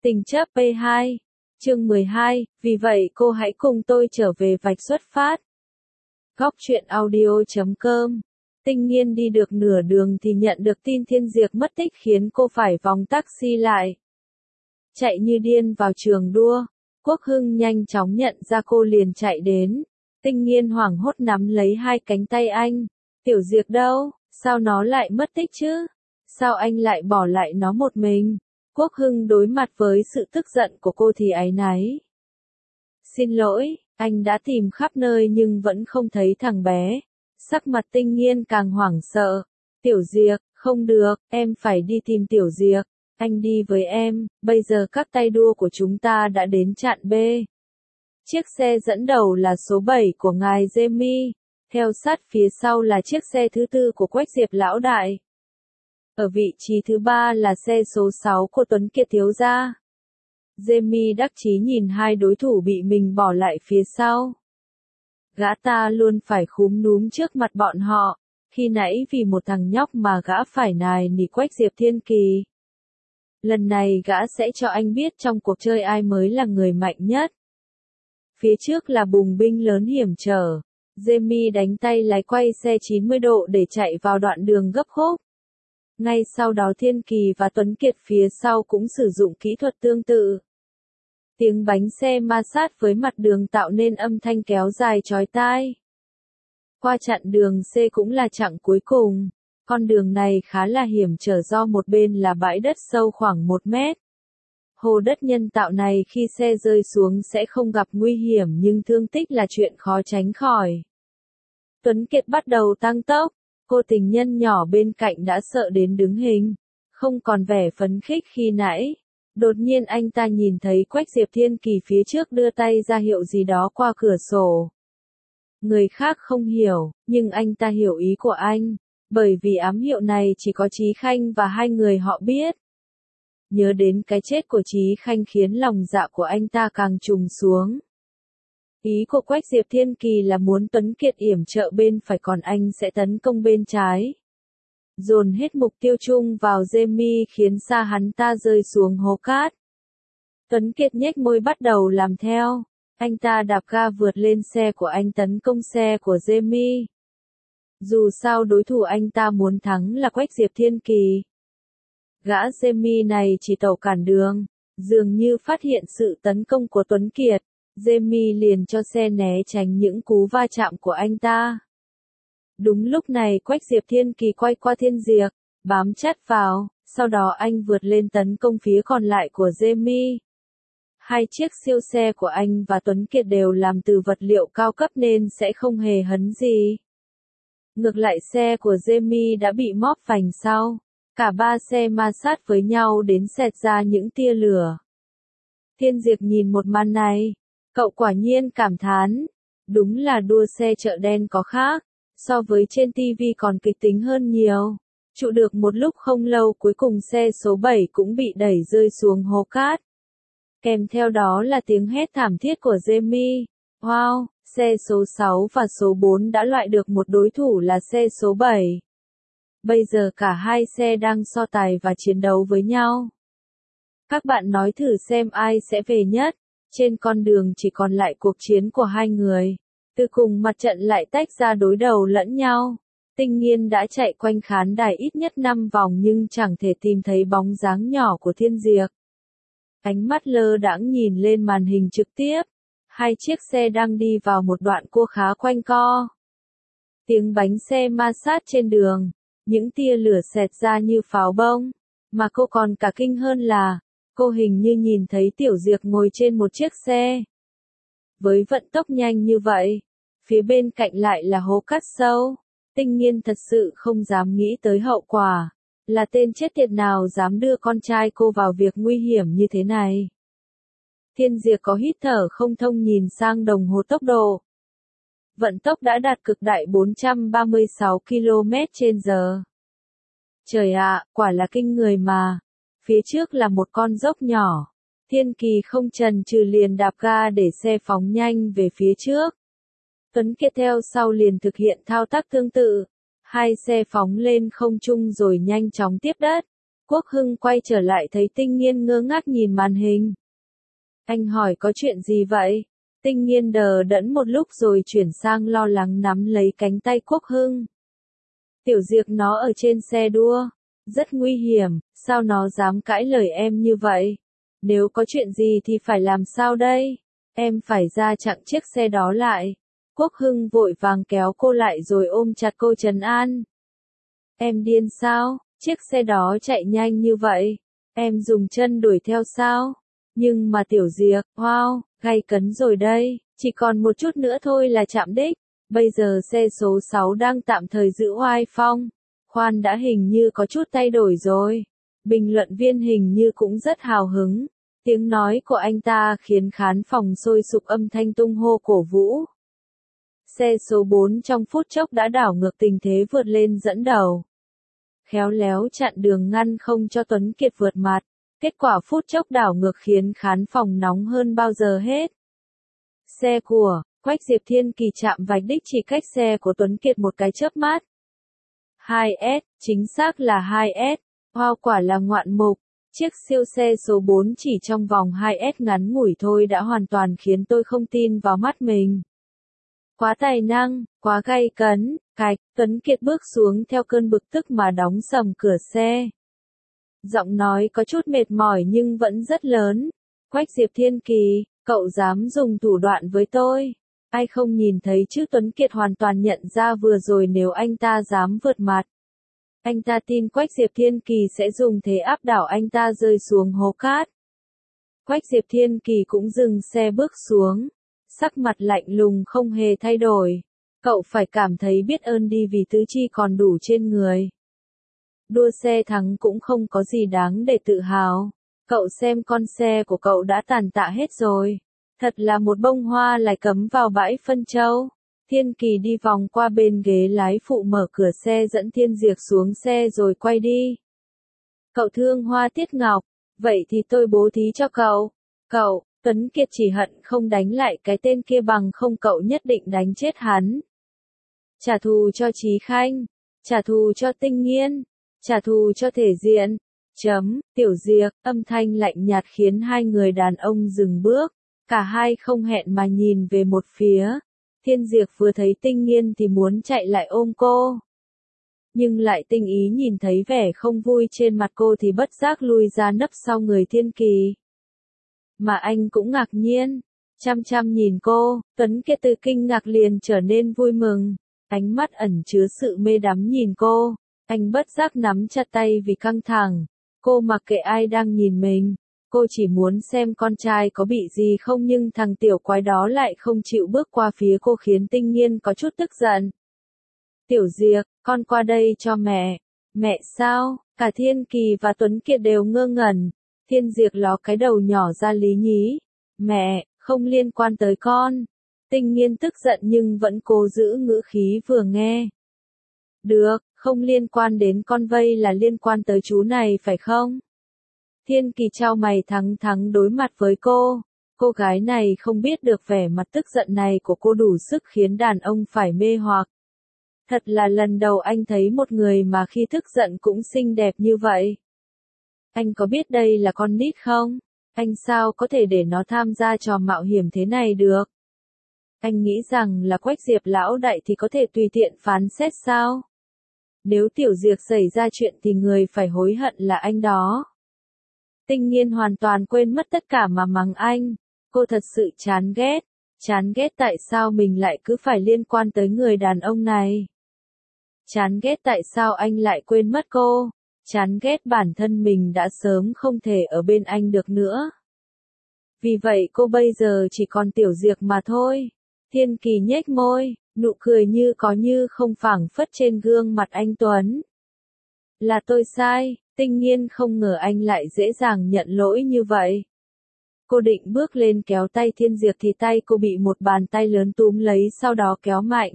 Tình chấp P2, chương 12, vì vậy cô hãy cùng tôi trở về vạch xuất phát. Góc truyện audio.com. Tinh Nghiên đi được nửa đường thì nhận được tin Thiên Diệp mất tích khiến cô phải vòng taxi lại. Chạy như điên vào trường đua, Quốc Hưng nhanh chóng nhận ra cô liền chạy đến. Tinh Nghiên hoảng hốt nắm lấy hai cánh tay anh. Tiểu Diệp đâu, sao nó lại mất tích chứ? Sao anh lại bỏ lại nó một mình? Quốc Hưng đối mặt với sự tức giận của cô thì áy náy. Xin lỗi, anh đã tìm khắp nơi nhưng vẫn không thấy thằng bé. Sắc mặt Tinh Nghiên càng hoảng sợ. Tiểu Diệp, không được, em phải đi tìm Tiểu Diệp. Anh đi với em, bây giờ các tay đua của chúng ta đã đến trạm B. Chiếc xe dẫn đầu là số 7 của ngài Jamie, theo sát phía sau là chiếc xe thứ 4 của Quách Diệp lão đại. Ở vị trí thứ 3 là xe số 6 của Tuấn Kiệt thiếu gia. Jamie đắc chí nhìn hai đối thủ bị mình bỏ lại phía sau. Gã ta luôn phải khúm núm trước mặt bọn họ, khi nãy vì một thằng nhóc mà gã phải nài nỉ Quách Diệp Thiên Kỳ. Lần này gã sẽ cho anh biết trong cuộc chơi ai mới là người mạnh nhất. Phía trước là bùng binh lớn hiểm trở. Jamie đánh tay lái quay xe 90 độ để chạy vào đoạn đường gấp khúc. Ngay sau đó Thiên Kỳ và Tuấn Kiệt phía sau cũng sử dụng kỹ thuật tương tự. Tiếng bánh xe ma sát với mặt đường tạo nên âm thanh kéo dài chói tai. Qua chặn đường C cũng là chặng cuối cùng. Con đường này khá là hiểm trở do một bên là bãi đất sâu khoảng 1 mét. Hồ đất nhân tạo này khi xe rơi xuống sẽ không gặp nguy hiểm nhưng thương tích là chuyện khó tránh khỏi. Tuấn Kiệt bắt đầu tăng tốc. Cô tình nhân nhỏ bên cạnh đã sợ đến đứng hình, không còn vẻ phấn khích khi nãy. Đột nhiên anh ta nhìn thấy Quách Diệp Thiên Kỳ phía trước đưa tay ra hiệu gì đó qua cửa sổ. Người khác không hiểu, nhưng anh ta hiểu ý của anh, bởi vì ám hiệu này chỉ có Chí Khanh và hai người họ biết. Nhớ đến cái chết của Chí Khanh khiến lòng dạ của anh ta càng trùng xuống. Ý của Quách Diệp Thiên Kỳ là muốn Tuấn Kiệt yểm trợ bên phải còn anh sẽ tấn công bên trái. Dồn hết mục tiêu chung vào Jamie khiến xa hắn ta rơi xuống hố cát. Tuấn Kiệt nhếch môi bắt đầu làm theo. Anh ta đạp ga vượt lên xe của anh tấn công xe của Jamie. Dù sao đối thủ anh ta muốn thắng là Quách Diệp Thiên Kỳ. Gã Jamie này chỉ tẩu cản đường, dường như phát hiện sự tấn công của Tuấn Kiệt. Jamie liền cho xe né tránh những cú va chạm của anh ta. Đúng lúc này Quách Diệp Thiên Kỳ quay qua Thiên Diệp, bám chặt vào, sau đó anh vượt lên tấn công phía còn lại của Jamie. Hai chiếc siêu xe của anh và Tuấn Kiệt đều làm từ vật liệu cao cấp nên sẽ không hề hấn gì. Ngược lại xe của Jamie đã bị móp phành sau. Cả ba xe ma sát với nhau đến xẹt ra những tia lửa. Thiên Diệp nhìn một màn này. Cậu quả nhiên cảm thán. Đúng là đua xe chợ đen có khác. So với trên TV còn kịch tính hơn nhiều. Trụ được một lúc không lâu cuối cùng xe số 7 cũng bị đẩy rơi xuống hố cát. Kèm theo đó là tiếng hét thảm thiết của Jamie. Wow, xe số 6 và số 4 đã loại được một đối thủ là xe số 7. Bây giờ cả hai xe đang so tài và chiến đấu với nhau. Các bạn nói thử xem ai sẽ về nhất. Trên con đường chỉ còn lại cuộc chiến của hai người. Từ cùng mặt trận lại tách ra đối đầu lẫn nhau. Tinh Nghiên đã chạy quanh khán đài ít nhất 5 vòng nhưng chẳng thể tìm thấy bóng dáng nhỏ của Thiên Diệp. Ánh mắt lơ đãng nhìn lên màn hình trực tiếp. Hai chiếc xe đang đi vào một đoạn cua khá quanh co. Tiếng bánh xe ma sát trên đường. Những tia lửa xẹt ra như pháo bông. Mà cô còn cả kinh hơn là, cô hình như nhìn thấy Tiểu Diệp ngồi trên một chiếc xe. Với vận tốc nhanh như vậy, phía bên cạnh lại là hố cát sâu. Tinh Nghiên thật sự không dám nghĩ tới hậu quả. Là tên chết tiệt nào dám đưa con trai cô vào việc nguy hiểm như thế này. Thiên Diệp có hít thở không thông nhìn sang đồng hồ tốc độ. Vận tốc đã đạt cực đại 436 km/h. Trời ạ, quả là kinh người mà. Phía trước là một con dốc nhỏ. Thiên Kỳ không chần chừ liền đạp ga để xe phóng nhanh về phía trước. Tuấn Kiệt theo sau liền thực hiện thao tác tương tự. Hai xe phóng lên không trung rồi nhanh chóng tiếp đất. Quốc Hưng quay trở lại thấy Tinh Nghiên ngơ ngác nhìn màn hình. Anh hỏi có chuyện gì vậy? Tinh Nghiên đờ đẫn một lúc rồi chuyển sang lo lắng nắm lấy cánh tay Quốc Hưng. Tiểu Diệc nó ở trên xe đua. Rất nguy hiểm, sao nó dám cãi lời em như vậy? Nếu có chuyện gì thì phải làm sao đây? Em phải ra chặn chiếc xe đó lại. Quốc Hưng vội vàng kéo cô lại rồi ôm chặt cô trấn an. Em điên sao? Chiếc xe đó chạy nhanh như vậy. Em dùng chân đuổi theo sao? Nhưng mà Tiểu Diệc, wow, gay cấn rồi đây, chỉ còn một chút nữa thôi là chạm đích. Bây giờ xe số 6 đang tạm thời giữ oai phong. Khoan đã, hình như có chút thay đổi rồi. Bình luận viên hình như cũng rất hào hứng. Tiếng nói của anh ta khiến khán phòng sôi sục, âm thanh tung hô cổ vũ. Xe số 4 trong phút chốc đã đảo ngược tình thế, vượt lên dẫn đầu. Khéo léo chặn đường ngăn không cho Tuấn Kiệt vượt mặt. Kết quả phút chốc đảo ngược khiến khán phòng nóng hơn bao giờ hết. Xe của Quách Diệp Thiên Kỳ chạm vạch đích chỉ cách xe của Tuấn Kiệt một cái chớp mắt. 2S, chính xác là 2S. Wow, quả là ngoạn mục. Chiếc siêu xe số 4 chỉ trong vòng 2S ngắn ngủi thôi đã hoàn toàn khiến tôi không tin vào mắt mình. Quá tài năng, quá gay cấn. Cạch, Tuấn Kiệt bước xuống theo cơn bực tức mà đóng sầm cửa xe. Giọng nói có chút mệt mỏi nhưng vẫn rất lớn. Quách Diệp Thiên Kỳ, cậu dám dùng thủ đoạn với tôi. Ai không nhìn thấy chứ? Tuấn Kiệt hoàn toàn nhận ra vừa rồi nếu anh ta dám vượt mặt. Anh ta tin Quách Diệp Thiên Kỳ sẽ dùng thế áp đảo anh ta rơi xuống hố cát. Quách Diệp Thiên Kỳ cũng dừng xe bước xuống. Sắc mặt lạnh lùng không hề thay đổi. Cậu phải cảm thấy biết ơn đi vì tứ chi còn đủ trên người. Đua xe thắng cũng không có gì đáng để tự hào. Cậu xem con xe của cậu đã tàn tạ hết rồi. Thật là một bông hoa lại cắm vào bãi phân châu. Thiên Kỳ đi vòng qua bên ghế lái phụ, mở cửa xe dẫn Thiên Diệc xuống xe rồi quay đi. Cậu thương Hoa Tiết Ngọc, vậy thì tôi bố thí cho cậu. Cậu, Tuấn Kiệt chỉ hận không đánh lại cái tên kia, bằng không cậu nhất định đánh chết hắn. Trả thù cho Chí Khanh, trả thù cho Tinh Nghiên, trả thù cho Thể Diện. Tiểu Diệc, âm thanh lạnh nhạt khiến hai người đàn ông dừng bước. Cả hai không hẹn mà nhìn về một phía. Thiên Diệc vừa thấy Tinh Nghiên thì muốn chạy lại ôm cô. Nhưng lại tinh ý nhìn thấy vẻ không vui trên mặt cô thì bất giác lui ra nấp sau người Thiên Kỳ. Mà anh cũng ngạc nhiên. Chăm chăm nhìn cô, Tuấn Kiệt từ kinh ngạc liền trở nên vui mừng. Ánh mắt ẩn chứa sự mê đắm nhìn cô. Anh bất giác nắm chặt tay vì căng thẳng. Cô mặc kệ ai đang nhìn mình. Cô chỉ muốn xem con trai có bị gì không, nhưng thằng tiểu quái đó lại không chịu bước qua phía cô khiến Tinh Nghiên có chút tức giận. Tiểu Diệc, con qua đây cho mẹ. Mẹ sao? Cả Thiên Kỳ và Tuấn Kiệt đều ngơ ngẩn. Thiên Diệc ló cái đầu nhỏ ra lý nhí. Mẹ, không liên quan tới con. Tinh Nghiên tức giận nhưng vẫn cố giữ ngữ khí vừa nghe. Được, không liên quan đến con, vây là liên quan tới chú này phải không? Thiên Kỳ chau mày thẳng thắn đối mặt với cô. Cô gái này không biết được vẻ mặt tức giận này của cô đủ sức khiến đàn ông phải mê hoặc. Thật là lần đầu anh thấy một người mà khi tức giận cũng xinh đẹp như vậy. Anh có biết đây là con nít không? Anh sao có thể để nó tham gia trò mạo hiểm thế này được? Anh nghĩ rằng là Quách Diệp lão đại thì có thể tùy tiện phán xét sao? Nếu Tiểu Diệc xảy ra chuyện thì người phải hối hận là anh đó. Tinh Nghiên hoàn toàn quên mất tất cả mà mắng anh. Cô thật sự chán ghét. Chán ghét tại sao mình lại cứ phải liên quan tới người đàn ông này. Chán ghét tại sao anh lại quên mất cô. Chán ghét bản thân mình đã sớm không thể ở bên anh được nữa. Vì vậy cô bây giờ chỉ còn Tiểu Diệc mà thôi. Thiên Kỳ nhếch môi, nụ cười như có như không phảng phất trên gương mặt anh Tuấn. Là tôi sai. Tinh Nghiên không ngờ anh lại dễ dàng nhận lỗi như vậy. Cô định bước lên kéo tay Thiên Diệc thì tay cô bị một bàn tay lớn túm lấy, sau đó kéo mạnh.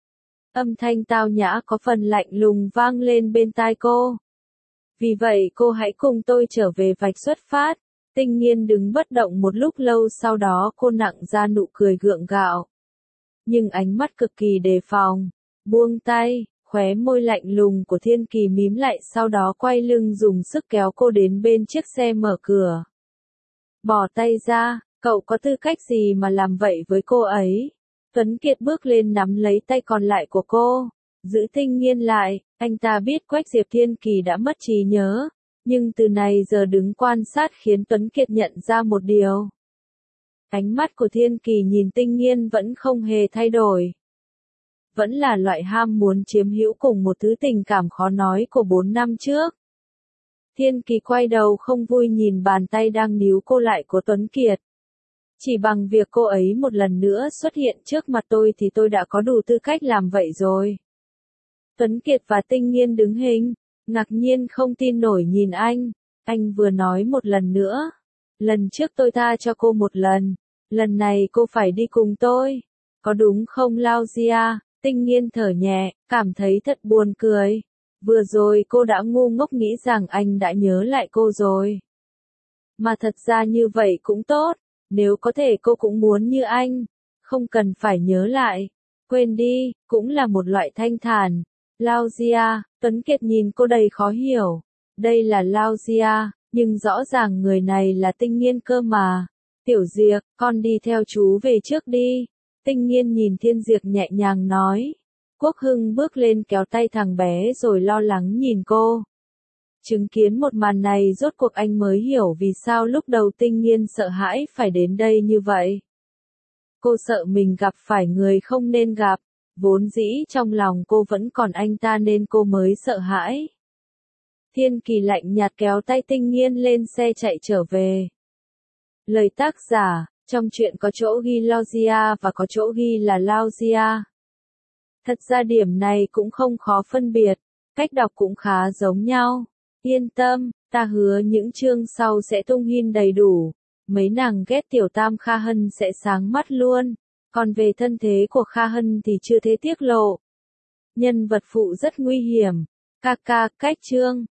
Âm thanh tao nhã có phần lạnh lùng vang lên bên tai cô. Vì vậy cô hãy cùng tôi trở về vạch xuất phát. Tinh Nghiên đứng bất động một lúc lâu, sau đó cô nặng ra nụ cười gượng gạo. Nhưng ánh mắt cực kỳ đề phòng. Buông tay, khóe môi lạnh lùng của Thiên Kỳ mím lại, sau đó quay lưng dùng sức kéo cô đến bên chiếc xe mở cửa. Bỏ tay ra, cậu có tư cách gì mà làm vậy với cô ấy? Tuấn Kiệt bước lên nắm lấy tay còn lại của cô, giữ Tinh Nghiên lại. Anh ta biết Quách Diệp Thiên Kỳ đã mất trí nhớ, nhưng từ này giờ đứng quan sát khiến Tuấn Kiệt nhận ra một điều. Ánh mắt của Thiên Kỳ nhìn Tinh Nghiên vẫn không hề thay đổi. Vẫn là loại ham muốn chiếm hữu cùng một thứ tình cảm khó nói của 4 năm trước. Thiên Kỳ quay đầu không vui nhìn bàn tay đang níu cô lại của Tuấn Kiệt. Chỉ bằng việc cô ấy một lần nữa xuất hiện trước mặt tôi thì tôi đã có đủ tư cách làm vậy rồi. Tuấn Kiệt và Tinh Nghiên đứng hình, ngạc nhiên không tin nổi nhìn anh. Anh vừa nói một lần nữa. Lần trước tôi tha cho cô một lần này cô phải đi cùng tôi. Có đúng không Lao Gia? Tinh Nghiên thở nhẹ, cảm thấy thật buồn cười. Vừa rồi cô đã ngu ngốc nghĩ rằng anh đã nhớ lại cô rồi. Mà thật ra như vậy cũng tốt, nếu có thể cô cũng muốn như anh, không cần phải nhớ lại. Quên đi, cũng là một loại thanh thản. Lao Gia, Tuấn Kiệt nhìn cô đầy khó hiểu. Đây là Lao Gia, nhưng rõ ràng người này là Tinh Nghiên cơ mà. Tiểu Diệc, con đi theo chú về trước đi. Tinh Nghiên nhìn Thiên Diệc nhẹ nhàng nói. Quốc Hưng bước lên kéo tay thằng bé rồi lo lắng nhìn cô. Chứng kiến một màn này rốt cuộc anh mới hiểu vì sao lúc đầu Tinh Nghiên sợ hãi phải đến đây như vậy. Cô sợ mình gặp phải người không nên gặp, vốn dĩ trong lòng cô vẫn còn anh ta nên cô mới sợ hãi. Thiên Kỳ lạnh nhạt kéo tay Tinh Nghiên lên xe chạy trở về. Lời tác giả, trong truyện có chỗ ghi Logia và có chỗ ghi là Laugia. Thật ra điểm này cũng không khó phân biệt, cách đọc cũng khá giống nhau. Yên tâm, ta hứa những chương sau sẽ tung hin đầy đủ. Mấy nàng ghét tiểu tam Kha Hân sẽ sáng mắt luôn. Còn về thân thế của Kha Hân thì chưa thế tiết lộ. Nhân vật phụ rất nguy hiểm. Cách chương